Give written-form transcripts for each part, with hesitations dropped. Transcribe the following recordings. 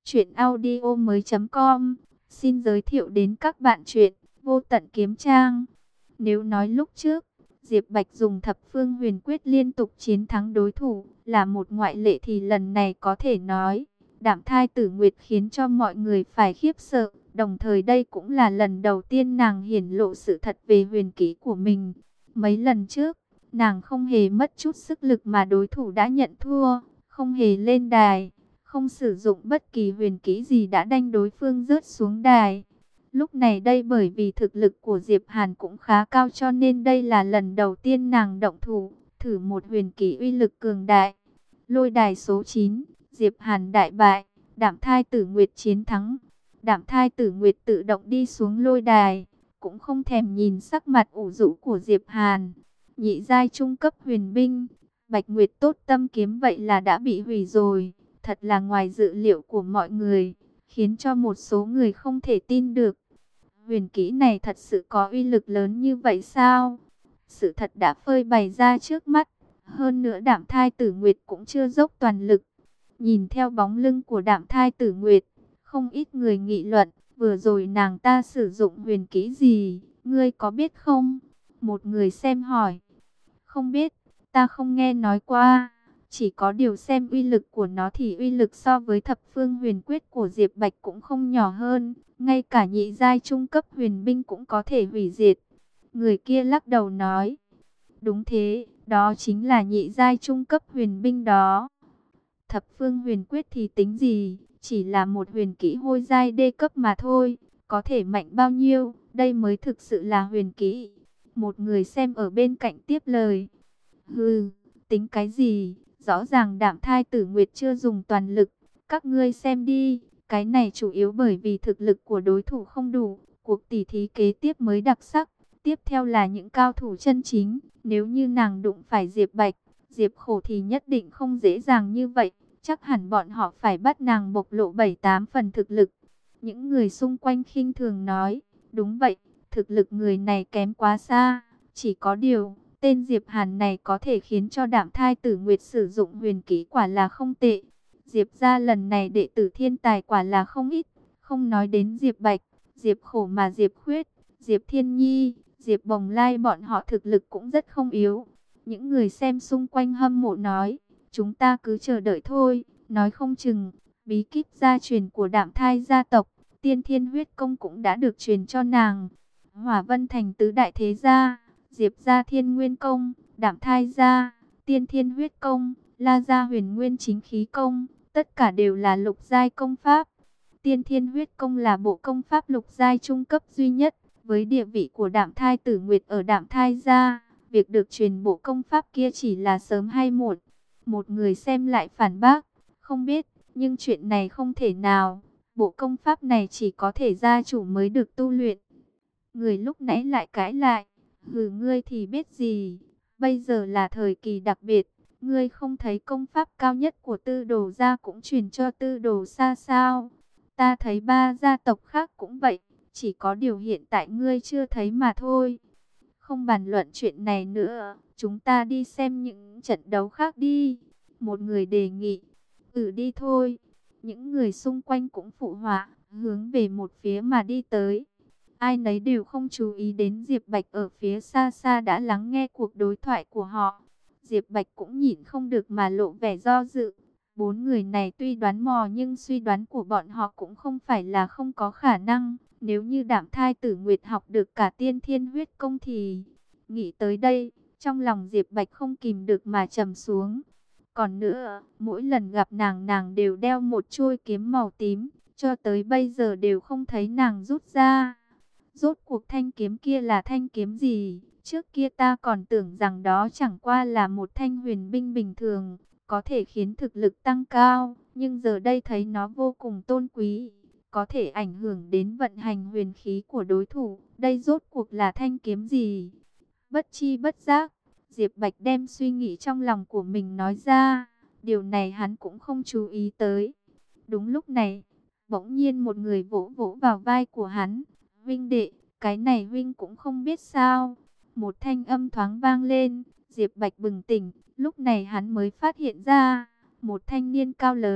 Chuyện audio mới.com xin giới thiệu đến các bạn chuyện Vô Tận Kiếm Trang. Nếu nói lúc trước, Diệp Bạch dùng thập phương huyền quyết liên tục chiến thắng đối thủ là một ngoại lệ thì lần này có thể nói Đạm Thai Tử Nguyệt khiến cho mọi người phải khiếp sợ. Đồng thời đây cũng là lần đầu tiên nàng hiển lộ sự thật về huyền kỹ của mình. Mấy lần trước, nàng không hề mất chút sức lực mà đối thủ đã nhận thua, không hề lên đài, không sử dụng bất kỳ huyền kỹ gì đã đanh đối phương rớt xuống đài. Lúc này đây bởi vì thực lực của Diệp Hàn cũng khá cao cho nên đây là lần đầu tiên nàng động thủ, thử một huyền kỹ uy lực cường đại. Lôi đài số 9, Diệp Hàn đại bại, Đạm Thai Tử Nguyệt chiến thắng. Đạm Thai Tử Nguyệt tự động đi xuống lôi đài, cũng không thèm nhìn sắc mặt ủ rũ của Diệp Hàn. Nhị giai trung cấp huyền binh, Bạch Nguyệt Tốt Tâm kiếm vậy là đã bị hủy rồi. Thật là ngoài dự liệu của mọi người, khiến cho một số người không thể tin được. Huyền kỹ này thật sự có uy lực lớn như vậy sao? Sự thật đã phơi bày ra trước mắt. Hơn nữa Đạm Thai Tử Nguyệt cũng chưa dốc toàn lực. Nhìn theo bóng lưng của Đạm Thai Tử Nguyệt, không ít người nghị luận, vừa rồi nàng ta sử dụng huyền kỹ gì, ngươi có biết không? Một người xem hỏi. Không biết, ta không nghe nói qua. Chỉ có điều xem uy lực của nó thì uy lực so với thập phương huyền quyết của Diệp Bạch cũng không nhỏ hơn. Ngay cả nhị giai trung cấp huyền binh cũng có thể hủy diệt. Người kia lắc đầu nói. Đúng thế, đó chính là nhị giai trung cấp huyền binh đó. Thập phương huyền quyết thì tính gì, chỉ là một huyền kỹ hôi giai đê cấp mà thôi. Có thể mạnh bao nhiêu, đây mới thực sự là huyền kỹ. Một người xem ở bên cạnh tiếp lời. Hừ, tính cái gì? Rõ ràng Đạm Thai Tử Nguyệt chưa dùng toàn lực. Các ngươi xem đi, cái này chủ yếu bởi vì thực lực của đối thủ không đủ. Cuộc tỉ thí kế tiếp mới đặc sắc. Tiếp theo là những cao thủ chân chính. Nếu như nàng đụng phải Diệp Bạch, Diệp Khổ thì nhất định không dễ dàng như vậy. Chắc hẳn bọn họ phải bắt nàng bộc lộ 7-8 phần thực lực. Những người xung quanh khinh thường nói, đúng vậy, thực lực người này kém quá xa. Chỉ có điều, tên Diệp Hàn này có thể khiến cho Đạm Thai Tử Nguyệt sử dụng huyền kỹ quả là không tệ. Diệp gia lần này đệ tử thiên tài quả là không ít. Không nói đến Diệp Bạch, Diệp Khổ mà Diệp Khuyết, Diệp Thiên Nhi, Diệp Bồng Lai bọn họ thực lực cũng rất không yếu. Những người xem xung quanh hâm mộ nói, chúng ta cứ chờ đợi thôi. Nói không chừng, bí kíp gia truyền của Đạm Thai gia tộc, Tiên Thiên huyết công cũng đã được truyền cho nàng. Hỏa Vân Thành tứ đại thế gia, Diệp gia Thiên Nguyên công, Đạm Thai gia Tiên Thiên huyết công, La gia Huyền Nguyên chính khí công, tất cả đều là lục giai công pháp. Tiên Thiên huyết công là bộ công pháp lục giai trung cấp duy nhất, với địa vị của Đạm Thai Tử Nguyệt ở Đạm Thai gia, việc được truyền bộ công pháp kia chỉ là sớm hay muộn. Một người xem lại phản bác, không biết, nhưng chuyện này không thể nào, bộ công pháp này chỉ có thể gia chủ mới được tu luyện. Người lúc nãy lại cãi lại, hừ, ngươi thì biết gì, bây giờ là thời kỳ đặc biệt, ngươi không thấy công pháp cao nhất của Tư Đồ gia cũng truyền cho Tư Đồ Sa sao? Ta thấy ba gia tộc khác cũng vậy, chỉ có điều hiện tại ngươi chưa thấy mà thôi. Không bàn luận chuyện này nữa, chúng ta đi xem những trận đấu khác đi. Một người đề nghị, đi thôi. Những người xung quanh cũng phụ họa, hướng về một phía mà đi tới. Ai nấy đều không chú ý đến Diệp Bạch ở phía xa xa đã lắng nghe cuộc đối thoại của họ. Diệp Bạch cũng nhìn không được mà lộ vẻ do dự. Bốn người này tuy đoán mò nhưng suy đoán của bọn họ cũng không phải là không có khả năng. Nếu như Đạm Thai Tử Nguyệt học được cả Tiên Thiên huyết công thì... Nghĩ tới đây, trong lòng Diệp Bạch không kìm được mà trầm xuống. Còn nữa, mỗi lần gặp nàng, nàng đều đeo một chuôi kiếm màu tím, cho tới bây giờ đều không thấy nàng rút ra. Rốt cuộc thanh kiếm kia là thanh kiếm gì? Trước kia ta còn tưởng rằng đó chẳng qua là một thanh huyền binh bình thường, có thể khiến thực lực tăng cao, nhưng giờ đây thấy nó vô cùng tôn quý, có thể ảnh hưởng đến vận hành huyền khí của đối thủ. Đây rốt cuộc là thanh kiếm gì? Bất chi bất giác, Diệp Bạch đem suy nghĩ trong lòng của mình nói ra, điều này hắn cũng không chú ý tới. Đúng lúc này, bỗng nhiên một người vỗ vỗ vào vai của hắn. Vinh đệ, cái này Vinh cũng không biết sao. Một thanh âm thoáng vang lên, Diệp Bạch bừng tỉnh, lúc này hắn mới phát hiện ra, một thanh niên cao lớn,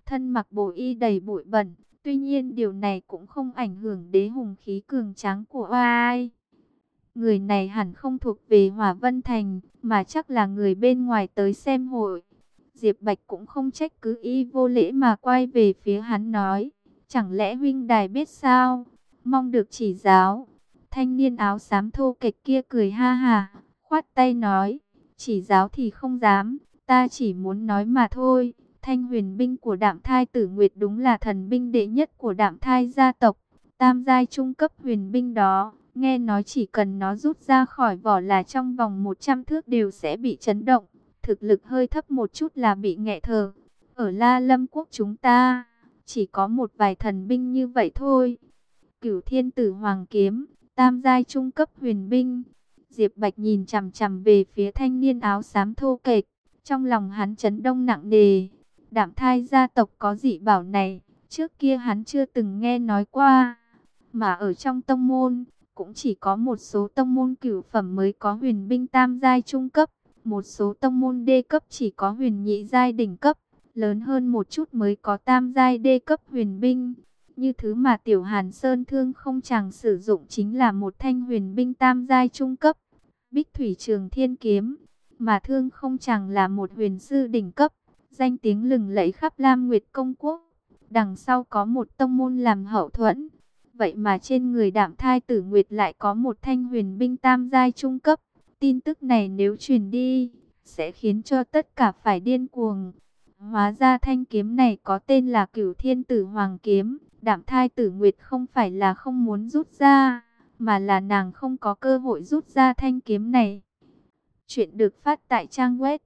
thân mặc bổ y đầy bụi bẩn. Tuy nhiên điều này cũng không ảnh hưởng đến hùng khí cường tráng của oai. Người này hẳn không thuộc về Hỏa Vân Thành, mà chắc là người bên ngoài tới xem hội. Diệp Bạch cũng không trách cứ y vô lễ mà quay về phía hắn nói, chẳng lẽ huynh đài biết sao, mong được chỉ giáo. Thanh niên áo xám thô kệch kia cười ha ha, khoát tay nói, chỉ giáo thì không dám, ta chỉ muốn nói mà thôi. Thanh huyền binh của Đạm Thai Tử Nguyệt đúng là thần binh đệ nhất của Đạm Thai gia tộc, tam giai trung cấp huyền binh đó. Nghe nói chỉ cần nó rút ra khỏi vỏ là trong vòng 100 thước đều sẽ bị chấn động. Thực lực hơi thấp một chút là bị nghẹt thở. Ở La Lâm Quốc chúng ta chỉ có một vài thần binh như vậy thôi. Cửu Thiên Tử Hoàng Kiếm, tam giai trung cấp huyền binh. Diệp Bạch nhìn chằm chằm về phía thanh niên áo xám thô kệch. Trong lòng hắn chấn động nặng nề. Đạm Thai gia tộc có dị bảo này, trước kia hắn chưa từng nghe nói qua. Mà ở trong tông môn, cũng chỉ có một số tông môn cửu phẩm mới có huyền binh tam giai trung cấp. Một số tông môn đê cấp chỉ có huyền nhị giai đỉnh cấp. Lớn hơn một chút mới có tam giai đê cấp huyền binh. Như thứ mà Tiểu Hàn Sơn Thương không chàng sử dụng chính là một thanh huyền binh tam giai trung cấp, Bích Thủy Trường Thiên Kiếm. Mà Thương không chàng là một huyền sư đỉnh cấp, danh tiếng lừng lẫy khắp Lam Nguyệt Công Quốc. Đằng sau có một tông môn làm hậu thuẫn. Vậy mà trên người Đạm Thai Tử Nguyệt lại có một thanh huyền binh tam giai trung cấp. Tin tức này nếu truyền đi, sẽ khiến cho tất cả phải điên cuồng. Hóa ra thanh kiếm này có tên là Cửu Thiên Tử Hoàng Kiếm. Đạm Thai Tử Nguyệt không phải là không muốn rút ra, mà là nàng không có cơ hội rút ra thanh kiếm này. Chuyện được phát tại trang web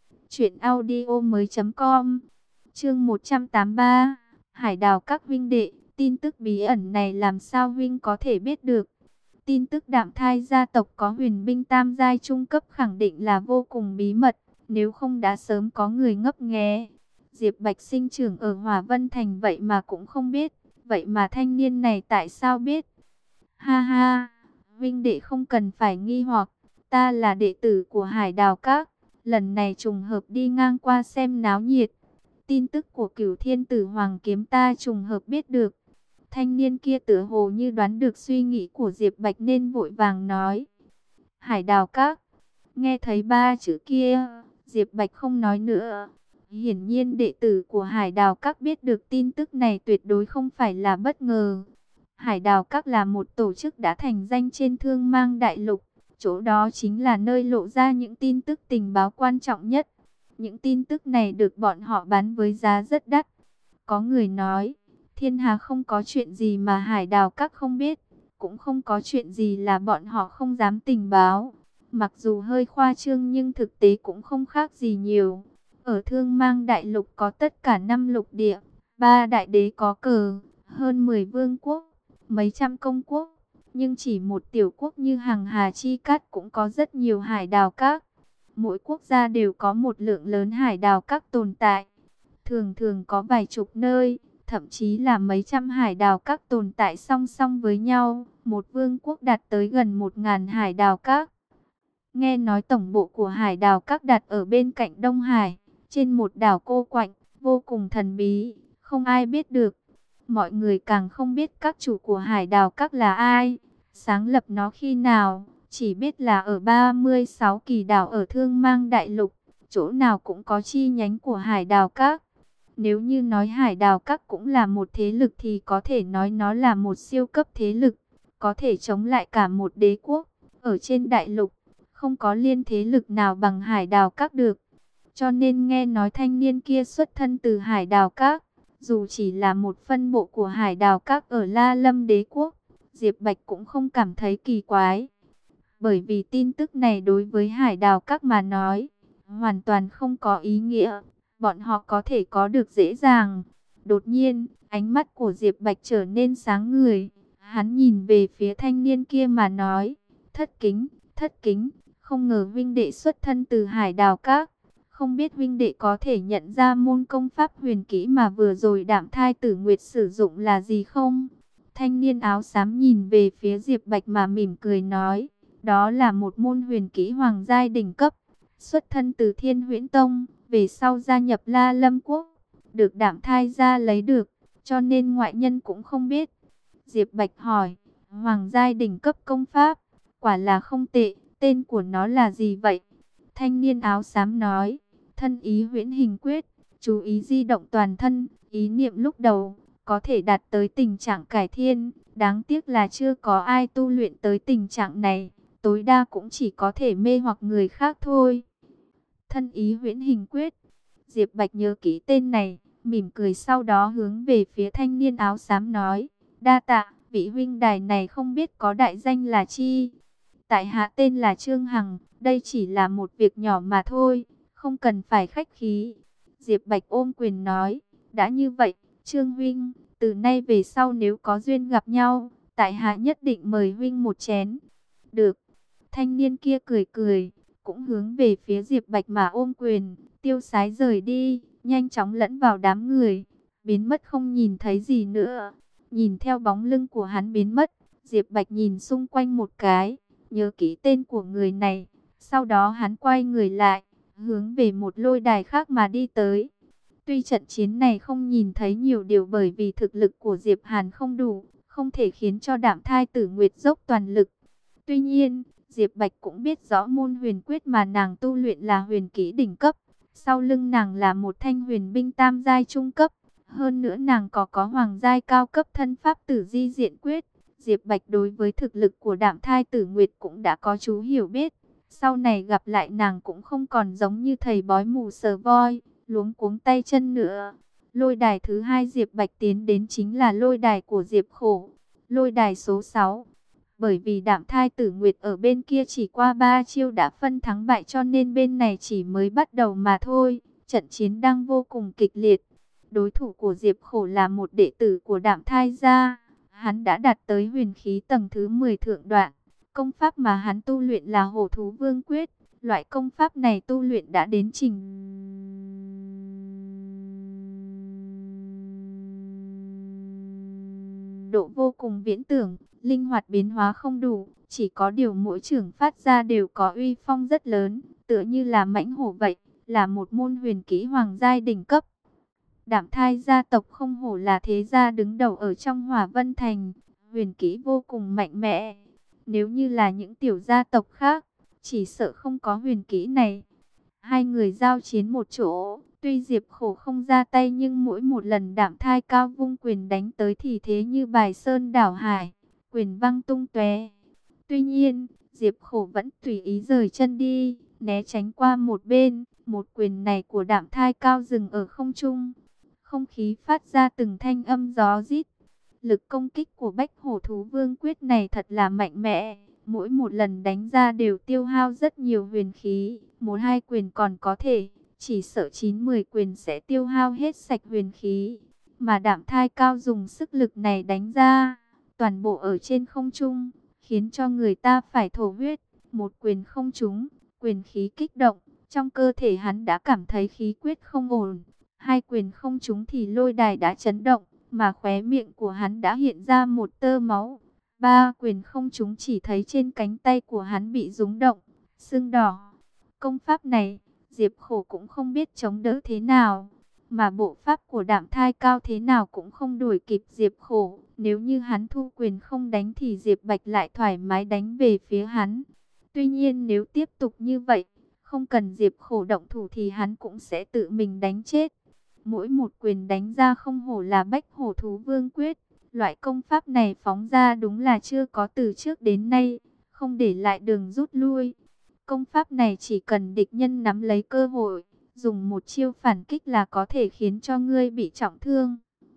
truyệnaudiomoi.com. Chương 183. Hải Đào các huynh đệ, tin tức bí ẩn này làm sao huynh có thể biết được? Tin tức Đạm Thai gia tộc có huyền binh tam giai trung cấp khẳng định là vô cùng bí mật, nếu không đã sớm có người ngấp nghé. Diệp Bạch sinh trưởng ở Hỏa Vân Thành vậy mà cũng không biết, vậy mà thanh niên này tại sao biết? Ha ha, huynh đệ không cần phải nghi hoặc, ta là đệ tử của Hải Đào Các, lần này trùng hợp đi ngang qua xem náo nhiệt. Tin tức của Cửu Thiên Tử Hoàng Kiếm ta trùng hợp biết được. Thanh niên kia tựa hồ như đoán được suy nghĩ của Diệp Bạch nên vội vàng nói. Hải Đào Các. Nghe thấy ba chữ kia, Diệp Bạch không nói nữa. Hiển nhiên đệ tử của Hải Đào Các biết được tin tức này tuyệt đối không phải là bất ngờ. Hải Đào Các là một tổ chức đã thành danh trên Thương Mang Đại Lục. Chỗ đó chính là nơi lộ ra những tin tức tình báo quan trọng nhất. Những tin tức này được bọn họ bán với giá rất đắt. Có người nói, thiên hà không có chuyện gì mà Hải Đào Các không biết, cũng không có chuyện gì là bọn họ không dám tình báo. Mặc dù hơi khoa trương nhưng thực tế cũng không khác gì nhiều. Ở Thương Mang Đại Lục có tất cả 5 lục địa, 3 đại đế có cờ, hơn 10 vương quốc, mấy trăm công quốc. Nhưng chỉ một tiểu quốc như Hằng Hà Chi Cát cũng có rất nhiều Hải Đào Các. Mỗi quốc gia đều có một lượng lớn Hải Đào Các tồn tại. Thường thường có vài chục nơi, thậm chí là mấy trăm Hải Đào Các tồn tại song song với nhau. Một vương quốc đạt tới gần 1000 Hải Đào Các. Nghe nói tổng bộ của Hải Đào Các đặt ở bên cạnh Đông Hải, trên một đảo cô quạnh, vô cùng thần bí, không ai biết được. Mọi người càng không biết các chủ của Hải Đào Các là ai, sáng lập nó khi nào, chỉ biết là ở 36 kỳ đảo ở Thương Mang Đại Lục, chỗ nào cũng có chi nhánh của Hải Đào Các. Nếu như nói Hải Đào Các cũng là một thế lực thì có thể nói nó là một siêu cấp thế lực, có thể chống lại cả một đế quốc. Ở trên đại lục, không có liên thế lực nào bằng Hải Đào Các được. Cho nên nghe nói thanh niên kia xuất thân từ Hải Đào Các, dù chỉ là một phân bộ của Hải Đào Các ở La Lâm đế quốc, Diệp Bạch cũng không cảm thấy kỳ quái. Bởi vì tin tức này đối với Hải Đào Các mà nói, hoàn toàn không có ý nghĩa. Bọn họ có thể có được dễ dàng. Đột nhiên, ánh mắt của Diệp Bạch trở nên sáng ngời. Hắn nhìn về phía thanh niên kia mà nói, thất kính, không ngờ huynh đệ xuất thân từ Hải Đào Các. Không biết huynh đệ có thể nhận ra môn công pháp huyền kỹ mà vừa rồi Đạm Thai Tử Nguyệt sử dụng là gì không? Thanh niên áo xám nhìn về phía Diệp Bạch mà mỉm cười nói, đó là một môn huyền kỹ hoàng giai đỉnh cấp, xuất thân từ Thiên Huyễn Tông, về sau gia nhập La Lâm Quốc. được Đạm Thai gia lấy được, cho nên ngoại nhân cũng không biết. Diệp Bạch hỏi, Hoàng giai đỉnh cấp công pháp, quả là không tệ, tên của nó là gì vậy? Thanh niên áo xám nói, thân ý huyễn hình quyết, chú ý di động toàn thân, ý niệm lúc đầu, có thể đạt tới tình trạng cải thiên, đáng tiếc là chưa có ai tu luyện tới tình trạng này, tối đa cũng chỉ có thể mê hoặc người khác thôi. Thân ý huyễn hình quyết, Diệp Bạch nhớ kỹ tên này, mỉm cười sau đó hướng về phía thanh niên áo xám nói, đa tạ, vị huynh đài này không biết có đại danh là chi? Tại hạ tên là Trương Hằng, đây chỉ là một việc nhỏ mà thôi, không cần phải khách khí. Diệp Bạch ôm quyền nói, đã như vậy, Trương huynh, từ nay về sau nếu có duyên gặp nhau, tại hạ nhất định mời huynh một chén. Được, thanh niên kia cười cười, cũng hướng về phía Diệp Bạch mà ôm quyền, tiêu sái rời đi, nhanh chóng lẫn vào đám người, biến mất không nhìn thấy gì nữa. Nhìn theo bóng lưng của hắn biến mất, Diệp Bạch nhìn xung quanh một cái, nhớ kỹ tên của người này. Sau đó hắn quay người lại, hướng về một lôi đài khác mà đi tới. Tuy trận chiến này không nhìn thấy nhiều điều bởi vì thực lực của Diệp Hàn không đủ, không thể khiến cho Đạm Thai Tử Nguyệt dốc toàn lực. Tuy nhiên, Diệp Bạch cũng biết rõ môn huyền quyết mà nàng tu luyện là huyền kỹ đỉnh cấp. Sau lưng nàng là một thanh huyền binh tam giai trung cấp. Hơn nữa nàng có hoàng giai cao cấp thân pháp tử di diện quyết. Diệp Bạch đối với thực lực của Đạm Thai Tử Nguyệt cũng đã có chú hiểu biết. Sau này gặp lại nàng cũng không còn giống như thầy bói mù sờ voi, luống cuống tay chân nữa. Lôi đài thứ hai Diệp Bạch tiến đến chính là lôi đài của Diệp Khổ. Lôi đài số 6. Bởi vì Đạm Thai Tử Nguyệt ở bên kia chỉ qua 3 chiêu đã phân thắng bại cho nên bên này chỉ mới bắt đầu mà thôi. Trận chiến đang vô cùng kịch liệt. Đối thủ của Diệp Khổ là một đệ tử của Đạm Thai gia. Hắn đã đạt tới huyền khí tầng thứ 10 thượng đoạn. Công pháp mà hắn tu luyện là Hổ Thú Vương Quyết. Loại công pháp này tu luyện đã đến trình độ vô cùng viễn tưởng, linh hoạt biến hóa không đủ, chỉ có điều mỗi chưởng phát ra đều có uy phong rất lớn, tựa như là mãnh hổ vậy, là một môn huyền kỹ hoàng giai đỉnh cấp. Đạm Thai gia tộc không hổ là thế gia đứng đầu ở trong Hỏa Vân Thành, huyền kỹ vô cùng mạnh mẽ. Nếu như là những tiểu gia tộc khác, chỉ sợ không có huyền kỹ này. Hai người giao chiến một chỗ, tuy Diệp Khổ không ra tay nhưng mỗi một lần Đạm Thai cao vung quyền đánh tới thì thế như bài sơn đảo hải, quyền văng tung tóe. Tuy nhiên, Diệp Khổ vẫn tùy ý rời chân đi, né tránh qua một bên, một quyền này của Đạm Thai cao dừng ở không trung. Không khí phát ra từng thanh âm gió rít. Lực công kích của Bách Hổ Thú Vương Quyết này thật là mạnh mẽ. Mỗi một lần đánh ra đều tiêu hao rất nhiều huyền khí. Một hai quyền còn có thể, chỉ sợ 9-10 quyền sẽ tiêu hao hết sạch huyền khí. Mà Đạm Thai cao dùng sức lực này đánh ra, toàn bộ ở trên không trung, khiến cho người ta phải thổ huyết. Một quyền không trúng, quyền khí kích động, trong cơ thể hắn đã cảm thấy khí quyết không ổn. Hai quyền không trúng thì lôi đài đã chấn động, mà khóe miệng của hắn đã hiện ra một tơ máu. Ba quyền không trúng chỉ thấy trên cánh tay của hắn bị rúng động, sưng đỏ. Công pháp này, Diệp Khổ cũng không biết chống đỡ thế nào, mà bộ pháp của Đạm Thai cao thế nào cũng không đuổi kịp Diệp Khổ. Nếu như hắn thu quyền không đánh thì Diệp Bạch lại thoải mái đánh về phía hắn. Tuy nhiên nếu tiếp tục như vậy, không cần Diệp Khổ động thủ thì hắn cũng sẽ tự mình đánh chết. Mỗi một quyền đánh ra không hổ là Bách Hổ Thú Vương Quyết. Loại công pháp này phóng ra đúng là chưa có từ trước đến nay, không để lại đường rút lui. Công pháp này chỉ cần địch nhân nắm lấy cơ hội, dùng một chiêu phản kích là có thể khiến cho ngươi bị trọng thương.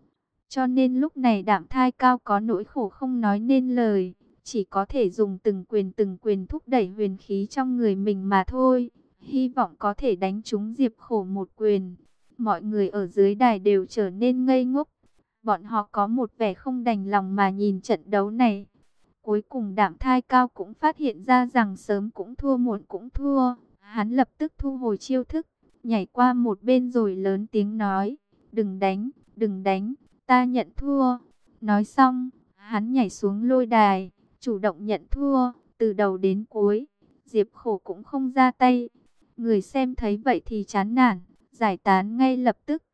Cho nên lúc này Đạm Thai cao có nỗi khổ không nói nên lời, chỉ có thể dùng từng quyền thúc đẩy huyền khí trong người mình mà thôi. Hy vọng có thể đánh trúng Diệp Khổ một quyền. Mọi người ở dưới đài đều trở nên ngây ngốc. Bọn họ có một vẻ không đành lòng mà nhìn trận đấu này. Cuối cùng Đạm Thai cao cũng phát hiện ra rằng sớm cũng thua muộn cũng thua. Hắn lập tức thu hồi chiêu thức, nhảy qua một bên rồi lớn tiếng nói, đừng đánh, đừng đánh, ta nhận thua. Nói xong, hắn nhảy xuống lôi đài, chủ động nhận thua, từ đầu đến cuối. Diệp Khổ cũng không ra tay. Người xem thấy vậy thì chán nản, giải tán ngay lập tức.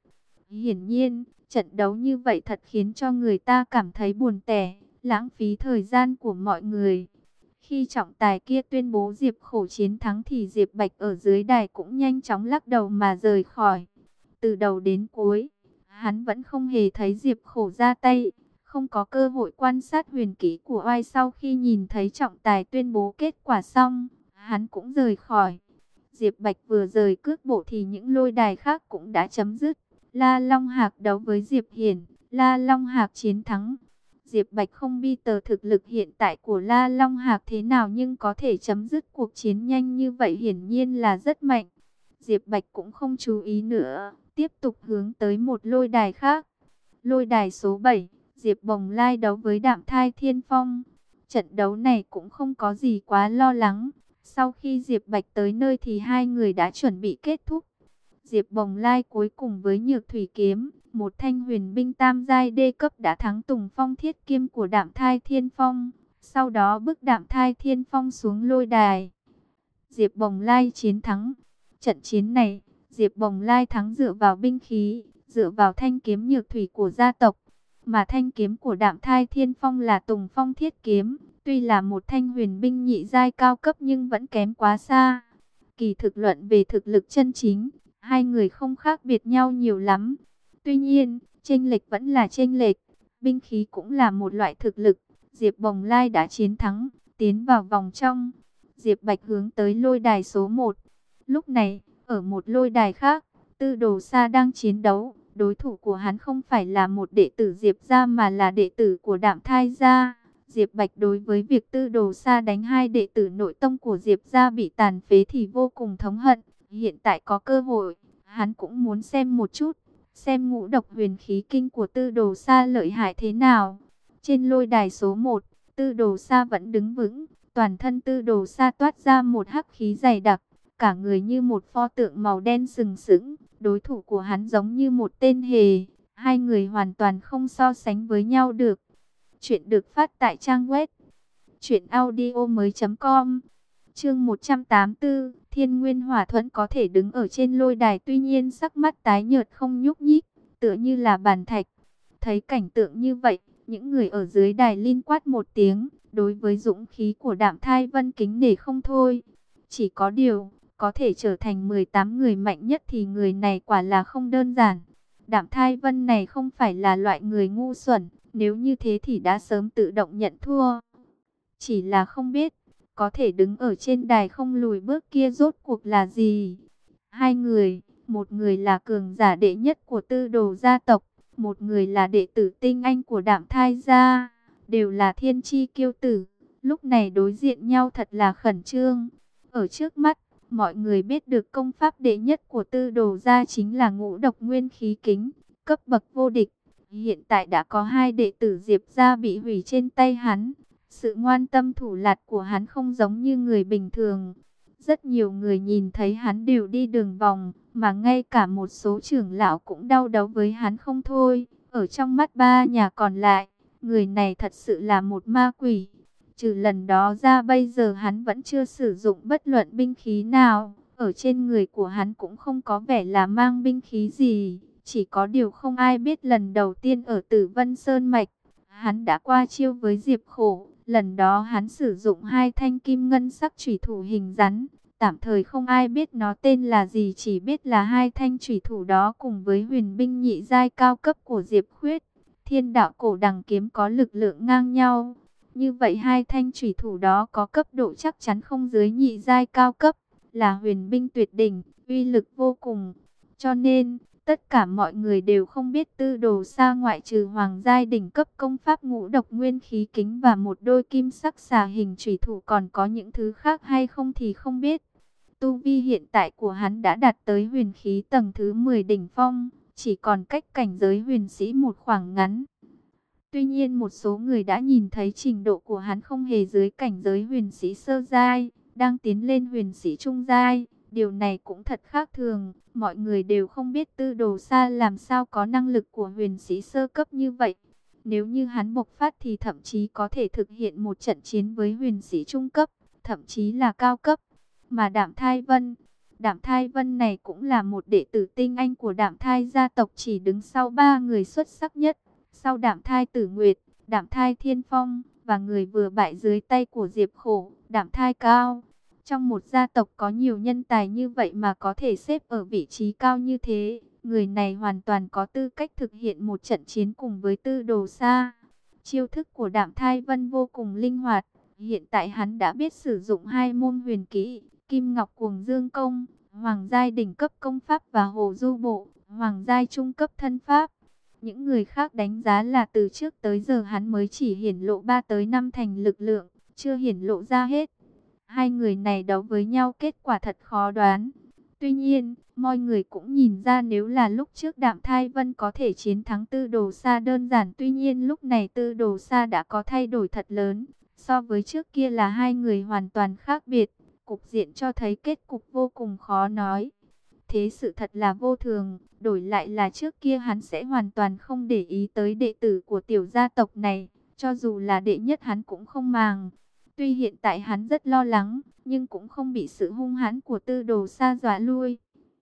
Hiển nhiên, trận đấu như vậy thật khiến cho người ta cảm thấy buồn tẻ, lãng phí thời gian của mọi người. Khi trọng tài kia tuyên bố Diệp Khổ chiến thắng thì Diệp Bạch ở dưới đài cũng nhanh chóng lắc đầu mà rời khỏi. Từ đầu đến cuối, hắn vẫn không hề thấy Diệp Khổ ra tay, không có cơ hội quan sát huyền kỹ của oai. Sau khi nhìn thấy trọng tài tuyên bố kết quả xong, hắn cũng rời khỏi. Diệp Bạch vừa rời cước bộ thì những lôi đài khác cũng đã chấm dứt. La Long Hạc đấu với Diệp Hiển, La Long Hạc chiến thắng. Diệp Bạch không biết tờ thực lực hiện tại của La Long Hạc thế nào nhưng có thể chấm dứt cuộc chiến nhanh như vậy hiển nhiên là rất mạnh. Diệp Bạch cũng không chú ý nữa, tiếp tục hướng tới một lôi đài khác. Lôi đài số 7, Diệp Bồng Lai đấu với Đạm Thai Thiên Phong. Trận đấu này cũng không có gì quá lo lắng. Sau khi Diệp Bạch tới nơi thì hai người đã chuẩn bị kết thúc. Diệp Bồng Lai cuối cùng với Nhược Thủy Kiếm, một thanh huyền binh tam giai đê cấp đã thắng Tùng Phong Thiết Kiếm của Đạm Thai Thiên Phong. Sau đó bức Đạm Thai Thiên Phong xuống lôi đài. Diệp Bồng Lai chiến thắng. Trận chiến này, Diệp Bồng Lai thắng dựa vào binh khí, dựa vào thanh kiếm Nhược Thủy của gia tộc. Mà thanh kiếm của Đạm Thai Thiên Phong là Tùng Phong Thiết Kiếm. Tuy là một thanh huyền binh nhị giai cao cấp nhưng vẫn kém quá xa. Kỳ thực luận về thực lực chân chính, hai người không khác biệt nhau nhiều lắm. Tuy nhiên, chênh lệch vẫn là chênh lệch, binh khí cũng là một loại thực lực. Diệp Bồng Lai đã chiến thắng, tiến vào vòng trong. Diệp Bạch hướng tới lôi đài số 1. Lúc này, ở một lôi đài khác, Tư Đồ Sa đang chiến đấu. Đối thủ của hắn không phải là một đệ tử Diệp gia mà là đệ tử của Đạm Thai gia. Diệp Bạch đối với việc Tư Đồ Sa đánh hai đệ tử nội tông của Diệp gia bị tàn phế thì vô cùng thống hận. Hiện tại có cơ hội, hắn cũng muốn xem một chút, xem ngũ độc huyền khí kinh của Tư Đồ Sa lợi hại thế nào. Trên lôi đài số 1, Tư Đồ Sa vẫn đứng vững, toàn thân Tư Đồ Sa toát ra một hắc khí dày đặc, cả người như một pho tượng màu đen sừng sững. Đối thủ của hắn giống như một tên hề, hai người hoàn toàn không so sánh với nhau được. Chuyện được phát tại trang web truyệnaudiomoi.com. Chương 184, Thiên Nguyên Hỏa Thuẫn có thể đứng ở trên lôi đài, tuy nhiên sắc mắt tái nhợt không nhúc nhích, tựa như là bàn thạch. Thấy cảnh tượng như vậy, những người ở dưới đài liên quát một tiếng, đối với dũng khí của Đạm Thai Vân kính nể không thôi. Chỉ có điều, có thể trở thành 18 người mạnh nhất thì người này quả là không đơn giản. Đạm Thai Vân này không phải là loại người ngu xuẩn, nếu như thế thì đã sớm tự động nhận thua. Chỉ là không biết, có thể đứng ở trên đài không lùi bước kia rốt cuộc là gì. Hai người, một người là cường giả đệ nhất của Tư Đồ gia tộc, một người là đệ tử tinh anh của Đạm Thai gia, đều là thiên chi kiêu tử. Lúc này đối diện nhau thật là khẩn trương. Ở trước mắt, mọi người biết được công pháp đệ nhất của Tư Đồ gia chính là ngũ độc nguyên khí kính, cấp bậc vô địch. Hiện tại đã có hai đệ tử Diệp gia bị hủy trên tay hắn. Sự ngoan tâm thủ lạt của hắn không giống như người bình thường. Rất nhiều người nhìn thấy hắn đều đi đường vòng, mà ngay cả một số trưởng lão cũng đau đấu với hắn không thôi. Ở trong mắt ba nhà còn lại, người này thật sự là một ma quỷ. Trừ lần đó ra bây giờ hắn vẫn chưa sử dụng bất luận binh khí nào. Ở trên người của hắn cũng không có vẻ là mang binh khí gì. Chỉ có điều không ai biết lần đầu tiên ở Tử Vân Sơn Mạch, hắn đã qua chiêu với Diệp Khổ. Lần đó hắn sử dụng hai thanh kim ngân sắc chủy thủ hình rắn. Tạm thời không ai biết nó tên là gì, chỉ biết là hai thanh chủy thủ đó cùng với huyền binh nhị giai cao cấp của Diệp Khuyết, Thiên Đạo Cổ Đằng kiếm có lực lượng ngang nhau. Như vậy hai thanh chủy thủ đó có cấp độ chắc chắn không dưới nhị giai cao cấp, là huyền binh tuyệt đỉnh, uy lực vô cùng. Cho nên, tất cả mọi người đều không biết Tư Đồ Sa ngoại trừ hoàng giai đỉnh cấp công pháp ngũ độc nguyên khí kính và một đôi kim sắc xà hình chủy thủ còn có những thứ khác hay không thì không biết. Tu vi hiện tại của hắn đã đạt tới huyền khí tầng thứ 10 đỉnh phong, chỉ còn cách cảnh giới huyền sĩ một khoảng ngắn. Tuy nhiên một số người đã nhìn thấy trình độ của hắn không hề dưới cảnh giới huyền sĩ sơ giai, đang tiến lên huyền sĩ trung giai. Điều này cũng thật khác thường, mọi người đều không biết Tư Đồ Sa làm sao có năng lực của huyền sĩ sơ cấp như vậy. Nếu như hắn bộc phát thì thậm chí có thể thực hiện một trận chiến với huyền sĩ trung cấp, thậm chí là cao cấp. Mà Đạm Thai Vân, Đạm Thai Vân này cũng là một đệ tử tinh anh của Đạm Thai gia tộc, chỉ đứng sau 3 người xuất sắc nhất. Sau Đạm Thai Tử Nguyệt, Đạm Thai Thiên Phong và người vừa bại dưới tay của Diệp Khổ, Đạm Thai Cao. Trong một gia tộc có nhiều nhân tài như vậy mà có thể xếp ở vị trí cao như thế, người này hoàn toàn có tư cách thực hiện một trận chiến cùng với Tư Đồ Sa. Chiêu thức của Đạm Thai Vân vô cùng linh hoạt. Hiện tại hắn đã biết sử dụng 2 môn huyền kỹ, Kim Ngọc Cuồng Dương Công, Hoàng giai đỉnh cấp công pháp, và Hồ Du Bộ, Hoàng giai trung cấp thân pháp. Những người khác đánh giá là từ trước tới giờ hắn mới chỉ hiển lộ 3 tới 5 thành lực lượng, chưa hiển lộ ra hết. Hai người này đấu với nhau kết quả thật khó đoán. Tuy nhiên, mọi người cũng nhìn ra nếu là lúc trước Đạm Thai Vân có thể chiến thắng Tư Đồ Sa đơn giản. Tuy nhiên lúc này Tư Đồ Sa đã có thay đổi thật lớn. So với trước kia là hai người hoàn toàn khác biệt. Cục diện cho thấy kết cục vô cùng khó nói. Thế sự thật là vô thường. Đổi lại là trước kia hắn sẽ hoàn toàn không để ý tới đệ tử của tiểu gia tộc này. Cho dù là đệ nhất hắn cũng không màng. Tuy hiện tại hắn rất lo lắng, nhưng cũng không bị sự hung hãn của Tư Đồ Sa dọa lui.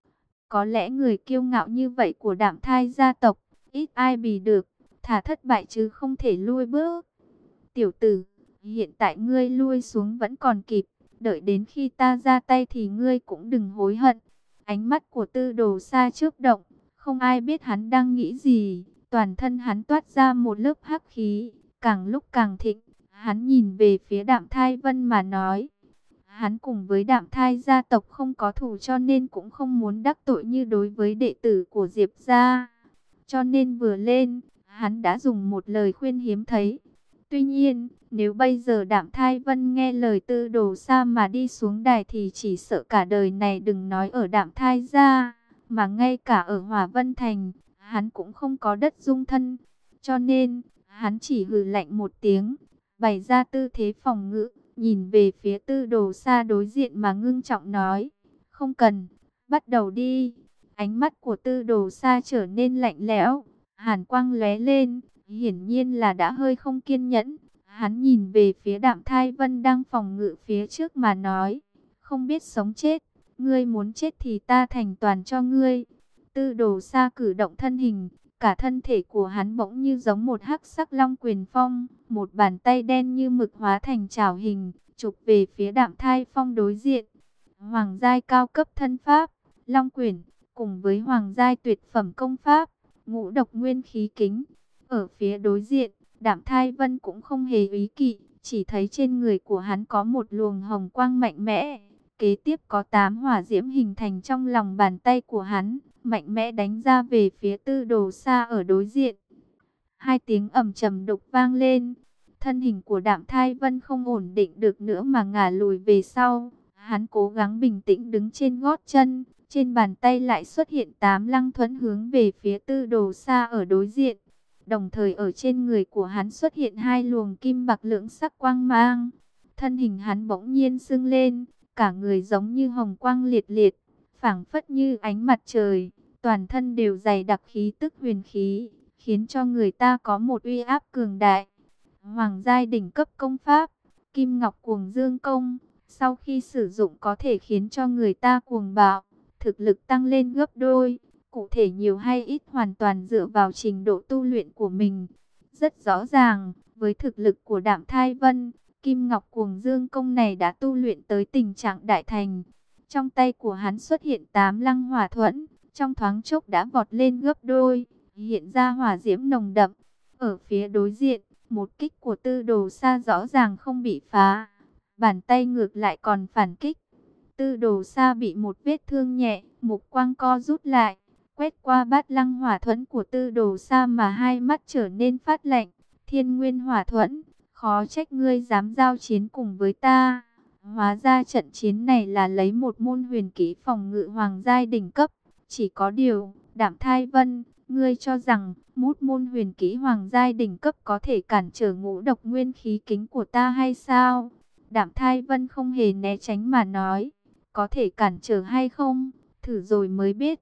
Có lẽ người kiêu ngạo như vậy của Đạm Thai gia tộc, ít ai bì được, thà thất bại chứ không thể lui bước. Tiểu tử, hiện tại ngươi lui xuống vẫn còn kịp, đợi đến khi ta ra tay thì ngươi cũng đừng hối hận. Ánh mắt của Tư Đồ Sa chớp động, không ai biết hắn đang nghĩ gì, toàn thân hắn toát ra một lớp hắc khí, càng lúc càng thịnh. Hắn nhìn về phía Đạm Thai Vân mà nói. Hắn cùng với Đạm Thai gia tộc không có thù, cho nên cũng không muốn đắc tội như đối với đệ tử của Diệp gia. Cho nên vừa lên, hắn đã dùng một lời khuyên hiếm thấy. Tuy nhiên, nếu bây giờ Đạm Thai Vân nghe lời Tư Đồ Sa mà đi xuống đài thì chỉ sợ cả đời này đừng nói ở Đạm Thai gia, mà ngay cả ở Hỏa Vân Thành, hắn cũng không có đất dung thân. Cho nên, hắn chỉ hừ lạnh một tiếng, bày ra tư thế phòng ngự, nhìn về phía Tư Đồ Sa đối diện mà ngưng trọng nói, không cần, bắt đầu đi. Ánh mắt của Tư Đồ Sa trở nên lạnh lẽo, hàn quang lóe lên, hiển nhiên là đã hơi không kiên nhẫn. Hắn nhìn về phía Đạm Thai Vân đang phòng ngự phía trước mà nói, không biết sống chết, ngươi muốn chết thì ta thành toàn cho ngươi. Tư Đồ Sa cử động thân hình, cả thân thể của hắn bỗng như giống một hắc sắc long quyền phong, một bàn tay đen như mực hóa thành chảo hình, chụp về phía Đạm Thai Phong đối diện. Hoàng giai cao cấp thân pháp, long quyền, cùng với hoàng giai tuyệt phẩm công pháp, ngũ độc nguyên khí kính. Ở phía đối diện, Đạm Thai Vân cũng không hề ý kỵ, chỉ thấy trên người của hắn có một luồng hồng quang mạnh mẽ. Kế tiếp có 8 hỏa diễm hình thành trong lòng bàn tay của hắn, mạnh mẽ đánh ra về phía Tư Đồ Sa ở đối diện. Hai tiếng ầm trầm đục vang lên, thân hình của Đạm Thai Vân không ổn định được nữa mà ngả lùi về sau. Hắn cố gắng bình tĩnh đứng trên gót chân, trên bàn tay lại xuất hiện 8 lăng thuẫn hướng về phía Tư Đồ Sa ở đối diện. Đồng thời ở trên người của hắn xuất hiện 2 luồng kim bạc lưỡng sắc quang mang. Thân hình hắn bỗng nhiên sưng lên, cả người giống như hồng quang liệt liệt, phảng phất như ánh mặt trời, toàn thân đều dày đặc khí tức huyền khí, khiến cho người ta có một uy áp cường đại. Hoàng giai đỉnh cấp công pháp, Kim Ngọc Cuồng Dương Công, sau khi sử dụng có thể khiến cho người ta cuồng bạo, thực lực tăng lên gấp đôi. Cụ thể nhiều hay ít hoàn toàn dựa vào trình độ tu luyện của mình. Rất rõ ràng, với thực lực của Đạm Thai Vân, Kim Ngọc Cuồng Dương Công này đã tu luyện tới tình trạng đại thành. Trong tay của hắn xuất hiện 8 lăng hỏa thuẫn, trong thoáng chốc đã vọt lên gấp đôi, hiện ra hỏa diễm nồng đậm. Ở phía đối diện, một kích của Tư Đồ Sa rõ ràng không bị phá, bàn tay ngược lại còn phản kích. Tư Đồ Sa bị một vết thương nhẹ, mục quang co rút lại, quét qua bát lăng hỏa thuẫn của Tư Đồ Sa mà hai mắt trở nên phát lạnh. Thiên Nguyên Hỏa Thuẫn, khó trách ngươi dám giao chiến cùng với ta. Hóa ra trận chiến này là lấy một môn huyền kỹ phòng ngự hoàng giai đỉnh cấp. Chỉ có điều, Đạm Thai Vân, ngươi cho rằng một môn huyền kỹ hoàng giai đỉnh cấp có thể cản trở ngũ độc nguyên khí kính của ta hay sao? Đạm Thai Vân không hề né tránh mà nói, có thể cản trở hay không, thử rồi mới biết.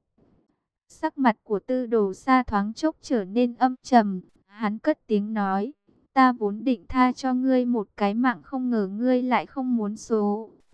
Sắc mặt của Tư Đồ Sa thoáng chốc trở nên âm trầm, hắn cất tiếng nói, ta vốn định tha cho ngươi một cái mạng, không ngờ ngươi lại không muốn số.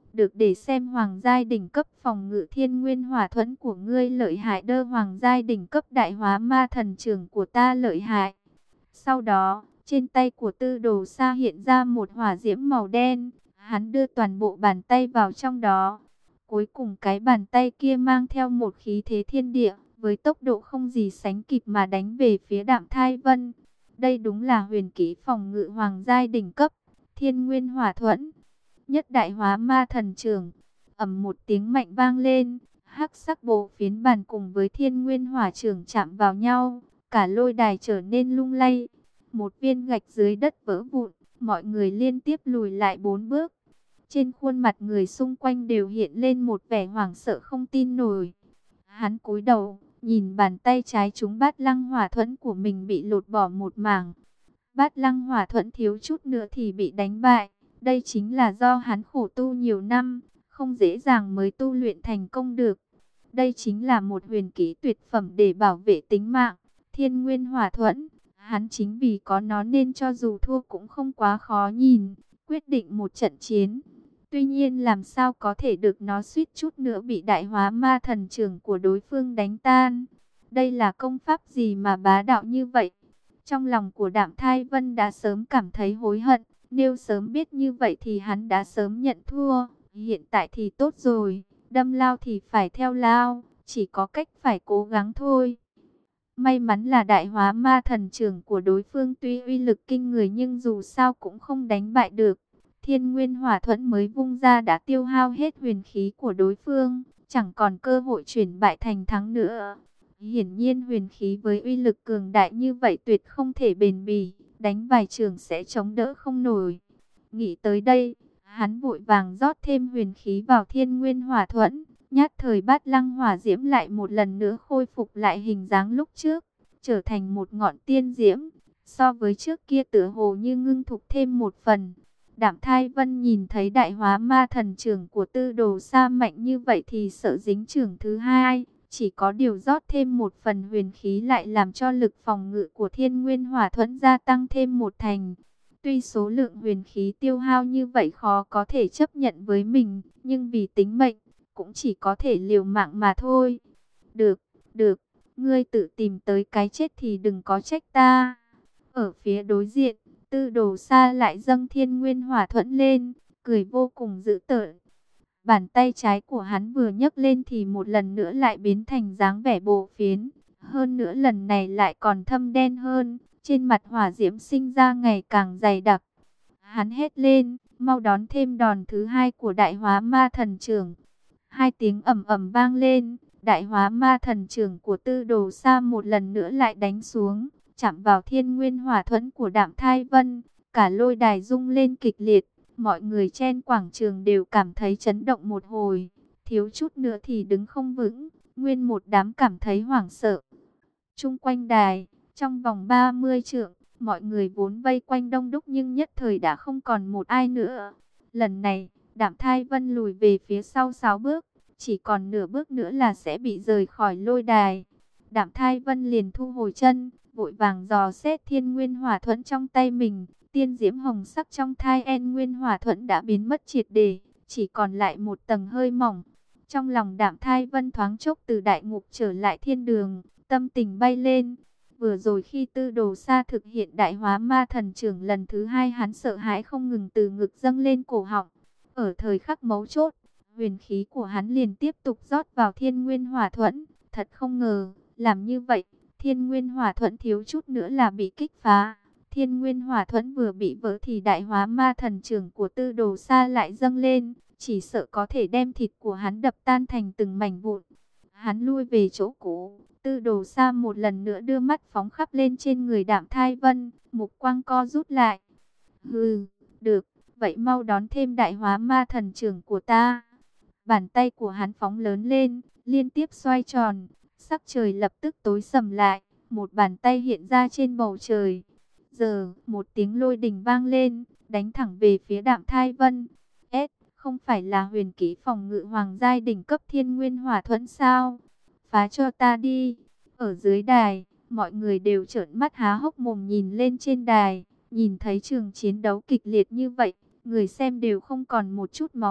Được để xem hoàng giai đỉnh cấp phòng ngự thiên nguyên hỏa thuẫn của ngươi lợi hại đơ, hoàng giai đỉnh cấp đại hóa ma thần trưởng của ta lợi hại. Sau đó, trên tay của Tư Đồ Sa hiện ra một hỏa diễm màu đen, hắn đưa toàn bộ bàn tay vào trong đó. Cuối cùng cái bàn tay kia mang theo một khí thế thiên địa, với tốc độ không gì sánh kịp mà đánh về phía Đạm Thai Vân. Đây đúng là huyền kỹ phòng ngự hoàng giai đỉnh cấp, thiên nguyên hỏa thuẫn, nhất đại hóa ma thần trưởng. Ầm một tiếng mạnh vang lên, hắc sắc bộ phiến bàn cùng với thiên nguyên hỏa trưởng chạm vào nhau, cả lôi đài trở nên lung lay. Một viên gạch dưới đất vỡ vụn, mọi người liên tiếp lùi lại 4 bước. Trên khuôn mặt người xung quanh đều hiện lên một vẻ hoảng sợ không tin nổi. Hắn cúi đầu, nhìn bàn tay trái trúng bát lăng hỏa thuẫn của mình bị lột bỏ một mảng. Bát lăng hỏa thuẫn thiếu chút nữa thì bị đánh bại. Đây chính là do hắn khổ tu nhiều năm, không dễ dàng mới tu luyện thành công được. Đây chính là một huyền kỹ tuyệt phẩm để bảo vệ tính mạng. Thiên nguyên hỏa thuẫn, hắn chính vì có nó nên cho dù thua cũng không quá khó nhìn, quyết định một trận chiến. Tuy nhiên làm sao có thể được nó suýt chút nữa bị đại hóa ma thần trưởng của đối phương đánh tan. Đây là công pháp gì mà bá đạo như vậy? Trong lòng của Đạm Thai Vân đã sớm cảm thấy hối hận. Nếu sớm biết như vậy thì hắn đã sớm nhận thua. Hiện tại thì tốt rồi, đâm lao thì phải theo lao, chỉ có cách phải cố gắng thôi. May mắn là đại hóa ma thần trưởng của đối phương tuy uy lực kinh người nhưng dù sao cũng không đánh bại được. Thiên nguyên hỏa thuẫn mới vung ra đã tiêu hao hết huyền khí của đối phương, chẳng còn cơ hội chuyển bại thành thắng nữa. Hiển nhiên huyền khí với uy lực cường đại như vậy tuyệt không thể bền bỉ, đánh vài trường sẽ chống đỡ không nổi. Nghĩ tới đây, hắn vội vàng rót thêm huyền khí vào thiên nguyên hỏa thuẫn, nhát thời bát lăng hỏa diễm lại một lần nữa khôi phục lại hình dáng lúc trước, trở thành một ngọn tiên diễm. So với trước kia tựa hồ như ngưng thục thêm một phần. Đạm Thai Vân nhìn thấy đại hóa ma thần trưởng của Tư Đồ Sa mạnh như vậy thì sợ dính trưởng thứ hai. Chỉ có điều rót thêm một phần huyền khí lại làm cho lực phòng ngự của thiên nguyên hỏa thuẫn gia tăng thêm một thành. Tuy số lượng huyền khí tiêu hao như vậy khó có thể chấp nhận với mình, nhưng vì tính mệnh, cũng chỉ có thể liều mạng mà thôi. Được, được, ngươi tự tìm tới cái chết thì đừng có trách ta. Ở phía đối diện, Tư Đồ Sa lại dâng thiên nguyên hỏa thuẫn lên, cười vô cùng dữ tợn. Bàn tay trái của hắn vừa nhấc lên thì một lần nữa lại biến thành dáng vẻ bồ phiến. Hơn nữa lần này lại còn thâm đen hơn, trên mặt hỏa diễm sinh ra ngày càng dày đặc. Hắn hét lên, mau đón thêm đòn thứ hai của đại hóa ma thần trưởng. Hai tiếng ầm ầm vang lên, đại hóa ma thần trưởng của Tư Đồ Sa một lần nữa lại đánh xuống, chạm vào thiên nguyên hỏa thuẫn của Đạm Thai Vân. Cả lôi đài rung lên kịch liệt, mọi người trên quảng trường đều cảm thấy chấn động một hồi, thiếu chút nữa thì đứng không vững, nguyên một đám cảm thấy hoảng sợ. Chung quanh đài, trong vòng 30 trượng, mọi người vốn vây quanh đông đúc nhưng nhất thời đã không còn một ai nữa. Lần này, Đạm Thai Vân lùi về phía sau 6 bước, chỉ còn nửa bước nữa là sẽ bị rời khỏi lôi đài. Đạm Thai Vân liền thu hồi chân, vội vàng dò xét thiên nguyên hỏa thuẫn trong tay mình. Tiên diễm hồng sắc trong thai en nguyên hỏa thuẫn đã biến mất triệt để, chỉ còn lại một tầng hơi mỏng. Trong lòng Đạm Thai Vân thoáng chốc từ đại ngục trở lại thiên đường, tâm tình bay lên. Vừa rồi khi Tư Đồ Sa thực hiện đại hóa ma thần trưởng lần thứ hai, hắn sợ hãi không ngừng từ ngực dâng lên cổ họng. Ở thời khắc mấu chốt, huyền khí của hắn liền tiếp tục rót vào thiên nguyên hỏa thuẫn. Thật không ngờ, làm như vậy, thiên nguyên hỏa thuẫn thiếu chút nữa là bị kích phá. Thiên nguyên hỏa thuẫn vừa bị vỡ thì đại hóa ma thần trưởng của Tư Đồ Sa lại dâng lên, chỉ sợ có thể đem thịt của hắn đập tan thành từng mảnh vụn. Hắn lui về chỗ cũ, Tư Đồ Sa một lần nữa đưa mắt phóng khắp lên trên người Đạm Thai Vân, mục quang co rút lại. Hừ, được, vậy mau đón thêm đại hóa ma thần trưởng của ta. Bàn tay của hắn phóng lớn lên, liên tiếp xoay tròn, sắc trời lập tức tối sầm lại, một bàn tay hiện ra trên bầu trời. Giờ, một tiếng lôi đình vang lên, đánh thẳng về phía Đạm Thai Vân. Không phải là huyền kỹ phòng ngự hoàng giai đỉnh cấp thiên nguyên hỏa thuẫn sao? Phá cho ta đi. Ở dưới đài, mọi người đều trợn mắt há hốc mồm nhìn lên trên đài. Nhìn thấy trường chiến đấu kịch liệt như vậy, người xem đều không còn một chút máu.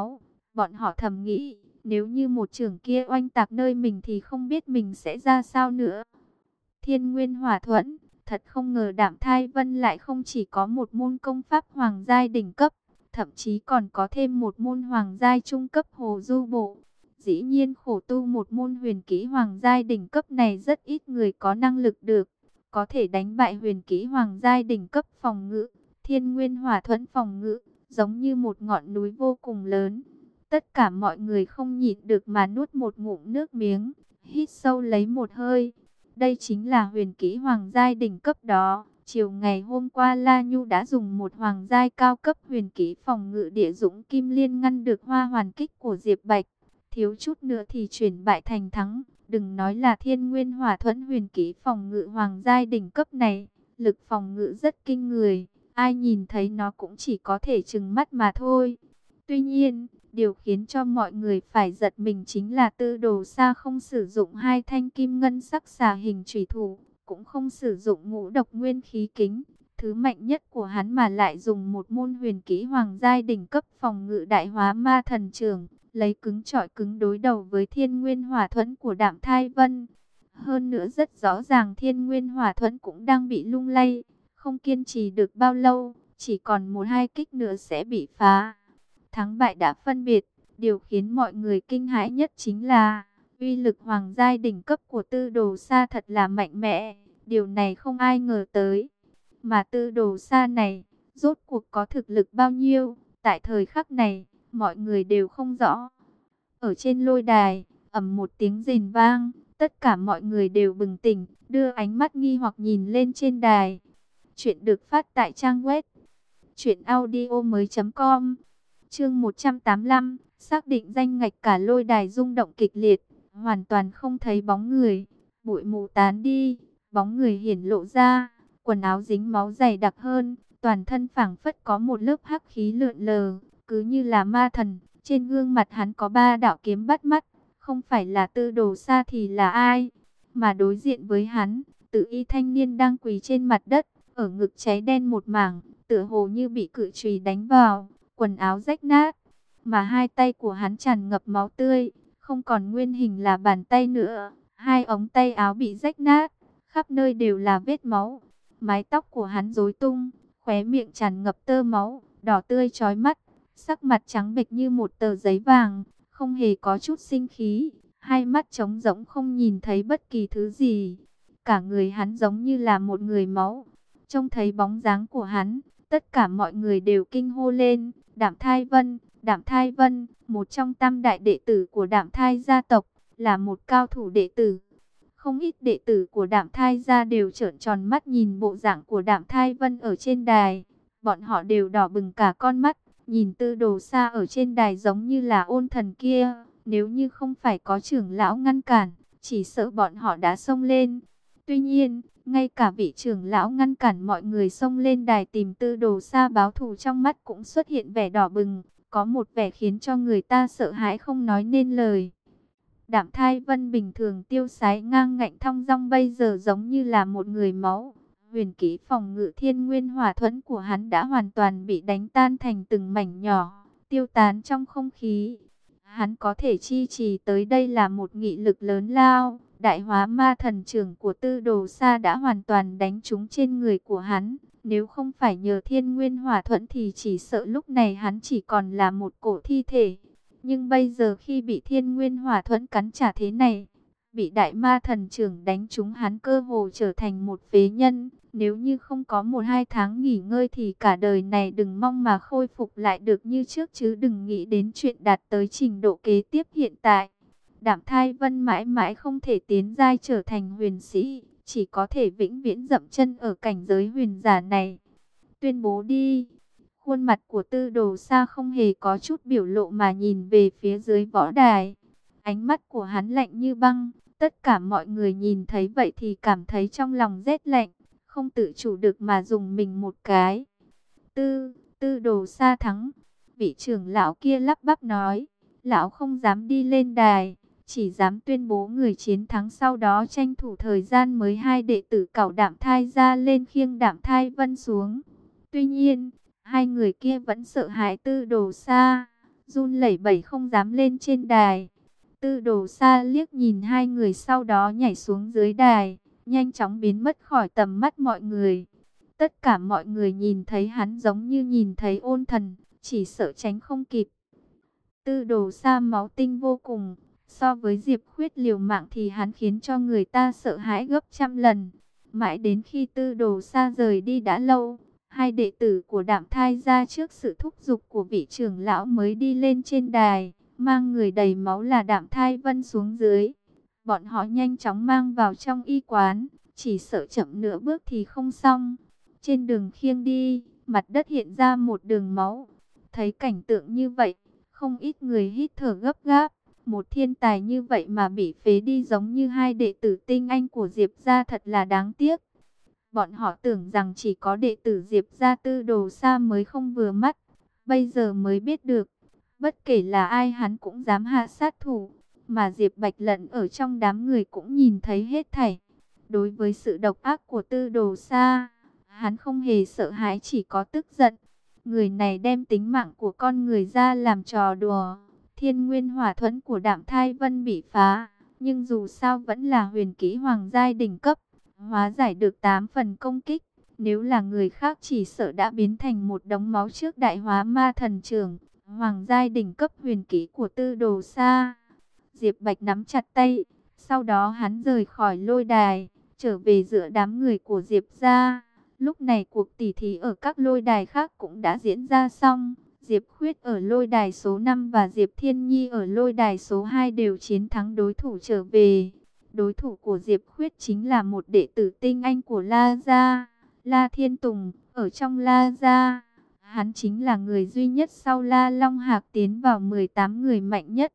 Bọn họ thầm nghĩ, nếu như một chưởng kia oanh tạc nơi mình thì không biết mình sẽ ra sao nữa. Thiên Nguyên Hỏa Thuẫn, thật không ngờ Đạm Thai Vân lại không chỉ có một môn công pháp hoàng giai đỉnh cấp, thậm chí còn có thêm một môn hoàng giai trung cấp Hồ Du Bộ. Dĩ nhiên khổ tu một môn huyền kỹ hoàng giai đỉnh cấp này rất ít người có năng lực được, có thể đánh bại huyền kỹ hoàng giai đỉnh cấp phòng ngự. Thiên Nguyên Hỏa Thuẫn phòng ngự, giống như một ngọn núi vô cùng lớn. Tất cả mọi người không nhịn được mà nuốt một ngụm nước miếng, hít sâu lấy một hơi. Đây chính là huyền kỹ hoàng giai đỉnh cấp đó. Chiều ngày hôm qua La Nhu đã dùng một hoàng giai cao cấp huyền kỹ phòng ngự địa dũng kim liên ngăn được hoa hoàn kích của Diệp Bạch. Thiếu chút nữa thì chuyển bại thành thắng. Đừng nói là Thiên Nguyên Hỏa Thuẫn huyền kỹ phòng ngự hoàng giai đỉnh cấp này, lực phòng ngự rất kinh người. Ai nhìn thấy nó cũng chỉ có thể trừng mắt mà thôi. Tuy nhiên, điều khiến cho mọi người phải giật mình chính là Tư Đồ Sa không sử dụng hai thanh kim ngân sắc xà hình chủy thủ, cũng không sử dụng ngũ độc nguyên khí kính, thứ mạnh nhất của hắn, mà lại dùng một môn huyền kỹ hoàng giai đỉnh cấp phòng ngự đại hóa ma thần trường, lấy cứng chọi cứng đối đầu với Thiên Nguyên Hỏa Thuẫn của Đạm Thai Vân. Hơn nữa rất rõ ràng Thiên Nguyên Hỏa Thuẫn cũng đang bị lung lay, không kiên trì được bao lâu, chỉ còn một hai kích nữa sẽ bị phá. Thắng bại đã phân biệt, điều khiến mọi người kinh hãi nhất chính là uy lực hoàng giai đỉnh cấp của Tư Đồ Sa thật là mạnh mẽ, điều này không ai ngờ tới. Mà Tư Đồ Sa này, rốt cuộc có thực lực bao nhiêu, tại thời khắc này, mọi người đều không rõ. Ở trên lôi đài, ầm một tiếng rền vang, tất cả mọi người đều bừng tỉnh, đưa ánh mắt nghi hoặc nhìn lên trên đài. Chuyện được phát tại trang web truyệnaudiomoi.com. Chương 185, xác định danh ngạch, cả lôi đài rung động kịch liệt, hoàn toàn không thấy bóng người. Bụi mù tán đi, bóng người hiển lộ ra, quần áo dính máu dày đặc hơn, toàn thân phảng phất có một lớp hắc khí lượn lờ, cứ như là ma thần. Trên gương mặt hắn có ba đạo kiếm bắt mắt, không phải là Tư Đồ Sa thì là ai? Mà đối diện với hắn, Tự Y thanh niên đang quỳ trên mặt đất, ở ngực cháy đen một mảng, tựa hồ như bị cự chùy đánh vào, quần áo rách nát, mà hai tay của hắn tràn ngập máu tươi, không còn nguyên hình là bàn tay nữa, hai ống tay áo bị rách nát, khắp nơi đều là vết máu, mái tóc của hắn rối tung, khóe miệng tràn ngập tơ máu, đỏ tươi chói mắt, sắc mặt trắng bệch như một tờ giấy vàng, không hề có chút sinh khí, hai mắt trống rỗng không nhìn thấy bất kỳ thứ gì, cả người hắn giống như là một người máu. Trông thấy bóng dáng của hắn, tất cả mọi người đều kinh hô lên, Đạm Thai Vân, một trong tam đại đệ tử của Đạm Thai gia tộc, là một cao thủ đệ tử. Không ít đệ tử của Đạm Thai gia đều trợn tròn mắt nhìn bộ dạng của Đạm Thai Vân ở trên đài. Bọn họ đều đỏ bừng cả con mắt, nhìn Tư Đồ Sa ở trên đài giống như là ôn thần kia. Nếu như không phải có trưởng lão ngăn cản, chỉ sợ bọn họ đã xông lên. Tuy nhiên, ngay cả vị trưởng lão ngăn cản mọi người xông lên đài tìm Tư Đồ Sa báo thù, trong mắt cũng xuất hiện vẻ đỏ bừng, có một vẻ khiến cho người ta sợ hãi không nói nên lời. Đạm Thai Vân bình thường tiêu sái ngang ngạnh thong dong, bây giờ giống như là một người máu. Huyền kỹ phòng ngự Thiên Nguyên Hỏa Thuẫn của hắn đã hoàn toàn bị đánh tan thành từng mảnh nhỏ, tiêu tán trong không khí. Hắn có thể chi trì tới đây là một nghị lực lớn lao. Đại hóa ma thần trưởng của Tư Đồ Sa đã hoàn toàn đánh trúng trên người của hắn. Nếu không phải nhờ Thiên Nguyên Hỏa Thuẫn thì chỉ sợ lúc này hắn chỉ còn là một cổ thi thể. Nhưng bây giờ khi bị Thiên Nguyên Hỏa Thuẫn cắn trả thế này, bị đại ma thần trưởng đánh trúng, hắn cơ hồ trở thành một phế nhân. Nếu như không có 1-2 tháng nghỉ ngơi thì cả đời này đừng mong mà khôi phục lại được như trước, chứ đừng nghĩ đến chuyện đạt tới trình độ kế tiếp hiện tại. Đạm Thai Vân mãi mãi không thể tiến giai trở thành huyền sĩ, chỉ có thể vĩnh viễn dậm chân ở cảnh giới huyền giả này. Tuyên bố đi. Khuôn mặt của Tư Đồ Sa không hề có chút biểu lộ mà nhìn về phía dưới võ đài. Ánh mắt của hắn lạnh như băng, tất cả mọi người nhìn thấy vậy thì cảm thấy trong lòng rét lạnh, không tự chủ được mà dùng mình một cái. Tư Đồ Sa thắng. Vị trưởng lão kia lắp bắp nói, lão không dám đi lên đài, chỉ dám tuyên bố người chiến thắng, sau đó tranh thủ thời gian mới hai đệ tử cẩu Đạm Thai ra lên khiêng Đạm Thai Vân xuống. Tuy nhiên, hai người kia vẫn sợ hãi Tư Đồ Sa. run lẩy bẩy không dám lên trên đài. Tư Đồ Sa liếc nhìn hai người sau đó nhảy xuống dưới đài, nhanh chóng biến mất khỏi tầm mắt mọi người. Tất cả mọi người nhìn thấy hắn giống như nhìn thấy ôn thần, chỉ sợ tránh không kịp. Tư Đồ Sa máu tinh vô cùng, so với Diệp Khuyết liều mạng thì hắn khiến cho người ta sợ hãi gấp trăm lần. Mãi đến khi Tư Đồ Sa rời đi đã lâu, hai đệ tử của Đạm Thai gia trước sự thúc giục của vị trưởng lão mới đi lên trên đài, mang người đầy máu là Đạm Thai Vân xuống dưới. Bọn họ nhanh chóng mang vào trong y quán, chỉ sợ chậm nửa bước thì không xong. Trên đường khiêng đi, mặt đất hiện ra một đường máu. Thấy cảnh tượng như vậy, không ít người hít thở gấp gáp. Một thiên tài như vậy mà bị phế đi giống như hai đệ tử tinh anh của Diệp gia thật là đáng tiếc. Bọn họ tưởng rằng chỉ có đệ tử Diệp gia Tư Đồ Sa mới không vừa mắt. Bây giờ mới biết được, bất kể là ai hắn cũng dám hạ sát thủ. Mà Diệp Bạch Lận ở trong đám người cũng nhìn thấy hết thảy. Đối với sự độc ác của Tư Đồ Sa, hắn không hề sợ hãi, chỉ có tức giận. Người này đem tính mạng của con người ra làm trò đùa. Thiên Nguyên Hỏa Thuẫn của Đạm Thai Vân bị phá, nhưng dù sao vẫn là huyền kỹ hoàng giai đỉnh cấp, hóa giải được 8 phần công kích. Nếu là người khác chỉ sợ đã biến thành một đống máu trước Đại Hóa Ma Thần Trưởng, hoàng giai đỉnh cấp huyền kỹ của Tư Đồ Sa. Diệp Bạch nắm chặt tay, sau đó hắn rời khỏi lôi đài, trở về giữa đám người của Diệp gia. Lúc này cuộc tỉ thí ở các lôi đài khác cũng đã diễn ra xong. Diệp Khuyết ở lôi đài số 5 và Diệp Thiên Nhi ở lôi đài số 2 đều chiến thắng đối thủ trở về. Đối thủ của Diệp Khuyết chính là một đệ tử tinh anh của La Gia, La Thiên Tùng. Ở trong La Gia, hắn chính là người duy nhất sau La Long Hạc tiến vào 18 người mạnh nhất.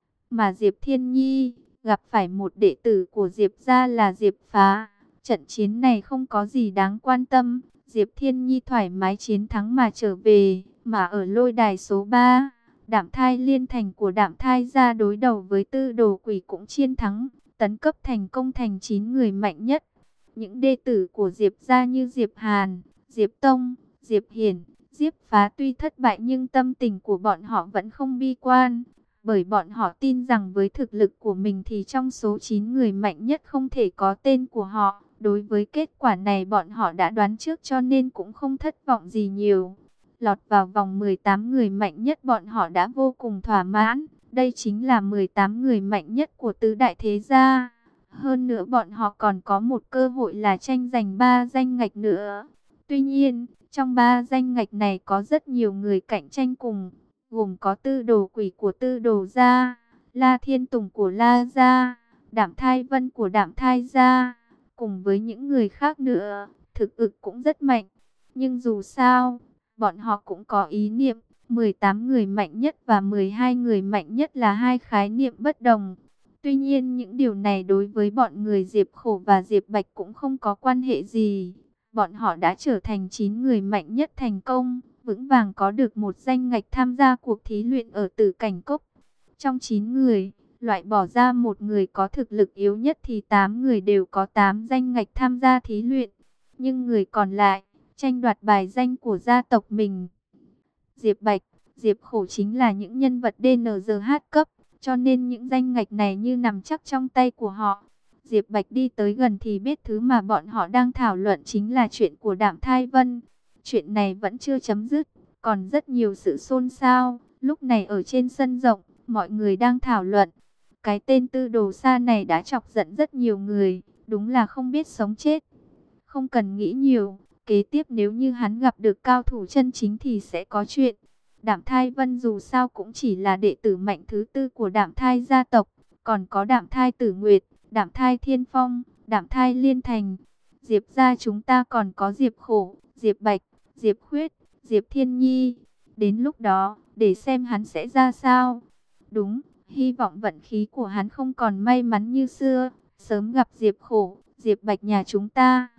Mà Diệp Thiên Nhi gặp phải một đệ tử của Diệp gia là Diệp Phá. Trận chiến này không có gì đáng quan tâm, Diệp Thiên Nhi thoải mái chiến thắng mà trở về. Mà ở lôi đài số 3, Đạm Thai Liên Thành của Đạm Thai gia đối đầu với Tư Đồ Quỷ cũng chiến thắng, tấn cấp thành công thành 9 người mạnh nhất. Những đệ tử của Diệp gia như Diệp Hàn, Diệp Tông, Diệp Hiển, Diệp Phá tuy thất bại nhưng tâm tình của bọn họ vẫn không bi quan. Bởi bọn họ tin rằng với thực lực của mình thì trong số 9 người mạnh nhất không thể có tên của họ. Đối với kết quả này bọn họ đã đoán trước cho nên cũng không thất vọng gì nhiều. Lọt vào vòng 18 người mạnh nhất bọn họ đã vô cùng thỏa mãn. Đây chính là 18 người mạnh nhất của tứ đại thế gia. Hơn nữa bọn họ còn có một cơ hội là tranh giành 3 danh ngạch nữa. Tuy nhiên, trong 3 danh ngạch này có rất nhiều người cạnh tranh cùng, gồm có Tư Đồ Quỷ của Tư Đồ gia, La Thiên Tùng của La gia, Đạm Thai Vân của Đạm Thai gia, cùng với những người khác nữa. Thực lực cũng rất mạnh, nhưng dù sao, bọn họ cũng có ý niệm 18 người mạnh nhất và 12 người mạnh nhất là hai khái niệm bất đồng. Tuy nhiên những điều này đối với bọn người Diệp Khổ và Diệp Bạch cũng không có quan hệ gì. Bọn họ đã trở thành 9 người mạnh nhất thành công, vững vàng có được một danh ngạch tham gia cuộc thí luyện ở Tử Cảnh Cốc. Trong 9 người, loại bỏ ra một người có thực lực yếu nhất thì 8 người đều có 8 danh ngạch tham gia thí luyện. Nhưng người còn lại, tranh đoạt bài danh của gia tộc mình. Diệp Bạch, Diệp Khổ chính là những nhân vật DNRH cấp, cho nên những danh ngạch này như nằm chắc trong tay của họ. Diệp Bạch đi tới gần thì biết thứ mà bọn họ đang thảo luận chính là chuyện của Đạm Thai Vân. Chuyện này vẫn chưa chấm dứt, còn rất nhiều sự xôn xao. Lúc này ở trên sân rộng, mọi người đang thảo luận. Cái tên Tư Đồ Sa này đã chọc giận rất nhiều người, đúng là không biết sống chết. Không cần nghĩ nhiều, kế tiếp nếu như hắn gặp được cao thủ chân chính thì sẽ có chuyện. Đạm Thai Vân dù sao cũng chỉ là đệ tử mạnh thứ 4 của Đạm Thai gia tộc, còn có Đạm Thai Tử Nguyệt, Đạm Thai Thiên Phong, Đạm Thai Liên Thành. Diệp gia chúng ta còn có Diệp Khổ, Diệp Bạch, Diệp Khuyết, Diệp Thiên Nhi. Đến lúc đó, để xem hắn sẽ ra sao. Đúng, hy vọng vận khí của hắn không còn may mắn như xưa, sớm gặp Diệp Khổ, Diệp Bạch nhà chúng ta.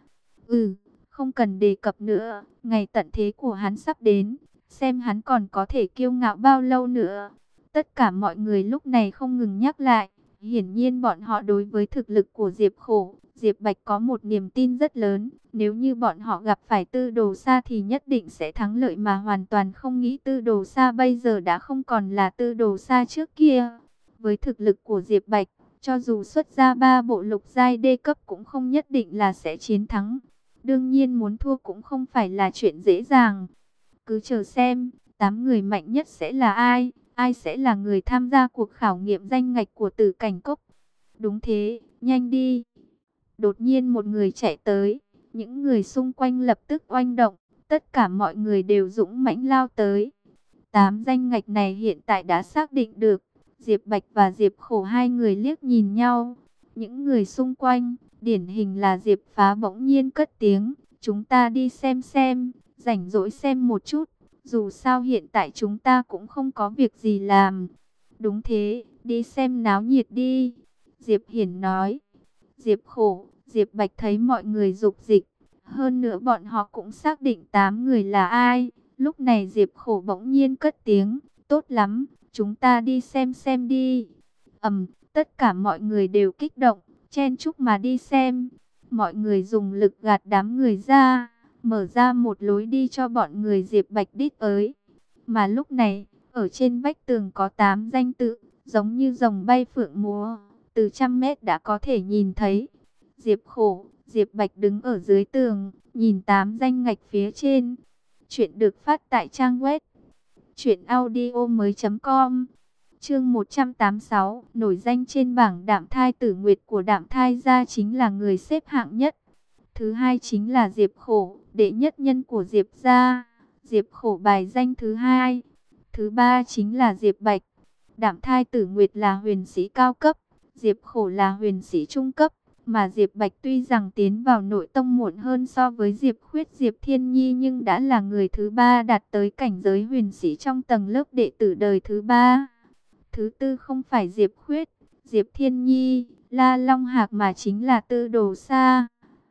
Không cần đề cập nữa, ngày tận thế của hắn sắp đến, xem hắn còn có thể kiêu ngạo bao lâu nữa. Tất cả mọi người lúc này không ngừng nhắc lại, hiển nhiên bọn họ đối với thực lực của Diệp Khổ, Diệp Bạch có một niềm tin rất lớn, nếu như bọn họ gặp phải Tư Đồ Sa thì nhất định sẽ thắng lợi, mà hoàn toàn không nghĩ Tư Đồ Sa bây giờ đã không còn là Tư Đồ Sa trước kia. Với thực lực của Diệp Bạch, cho dù xuất ra 3 bộ lục giai đê cấp cũng không nhất định là sẽ chiến thắng. Đương nhiên muốn thua cũng không phải là chuyện dễ dàng. Cứ chờ xem, 8 người mạnh nhất sẽ là ai, ai sẽ là người tham gia cuộc khảo nghiệm danh ngạch của Tử Cảnh Cốc. Đúng thế, nhanh đi. Đột nhiên một người chạy tới, những người xung quanh lập tức oanh động, tất cả mọi người đều dũng mãnh lao tới. 8 danh ngạch này hiện tại đã xác định được. Diệp Bạch và Diệp Khổ hai người liếc nhìn nhau. Những người xung quanh, điển hình là Diệp Phá bỗng nhiên cất tiếng, chúng ta đi xem, rảnh rỗi xem một chút. Dù sao hiện tại chúng ta cũng không có việc gì làm. Đúng thế, đi xem náo nhiệt đi. Diệp Hiển nói. Diệp Khổ, Diệp Bạch thấy mọi người dục dịch. Hơn nữa bọn họ cũng xác định 8 người là ai. Lúc này Diệp Khổ bỗng nhiên cất tiếng, tốt lắm, chúng ta đi xem đi. Tất cả mọi người đều kích động, chen chúc mà đi xem. Mọi người dùng lực gạt đám người ra, mở ra một lối đi cho bọn người Diệp Bạch đít ới. Mà lúc này, ở trên vách tường có 8 danh tự, giống như rồng bay phượng múa, từ trăm mét đã có thể nhìn thấy. Diệp Khổ, Diệp Bạch đứng ở dưới tường, nhìn 8 danh ngạch phía trên. Chuyện được phát tại trang web truyệnaudiomoi.com. Chương 186, nổi danh trên bảng Đạm Thai Tử Nguyệt của Đạm Thai gia chính là người xếp hạng nhất. Thứ hai chính là Diệp Khổ, đệ nhất nhân của Diệp gia. Diệp Khổ bài danh thứ hai. Thứ ba chính là Diệp Bạch. Đạm Thai Tử Nguyệt là huyền sĩ cao cấp, Diệp Khổ là huyền sĩ trung cấp. Mà Diệp Bạch tuy rằng tiến vào nội tông muộn hơn so với Diệp Khuyết, Diệp Thiên Nhi, nhưng đã là người thứ ba đạt tới cảnh giới huyền sĩ trong tầng lớp đệ tử đời thứ ba. Thứ tư không phải Diệp Khuyết, Diệp Thiên Nhi, La Long Hạc mà chính là Tư Đồ Sa.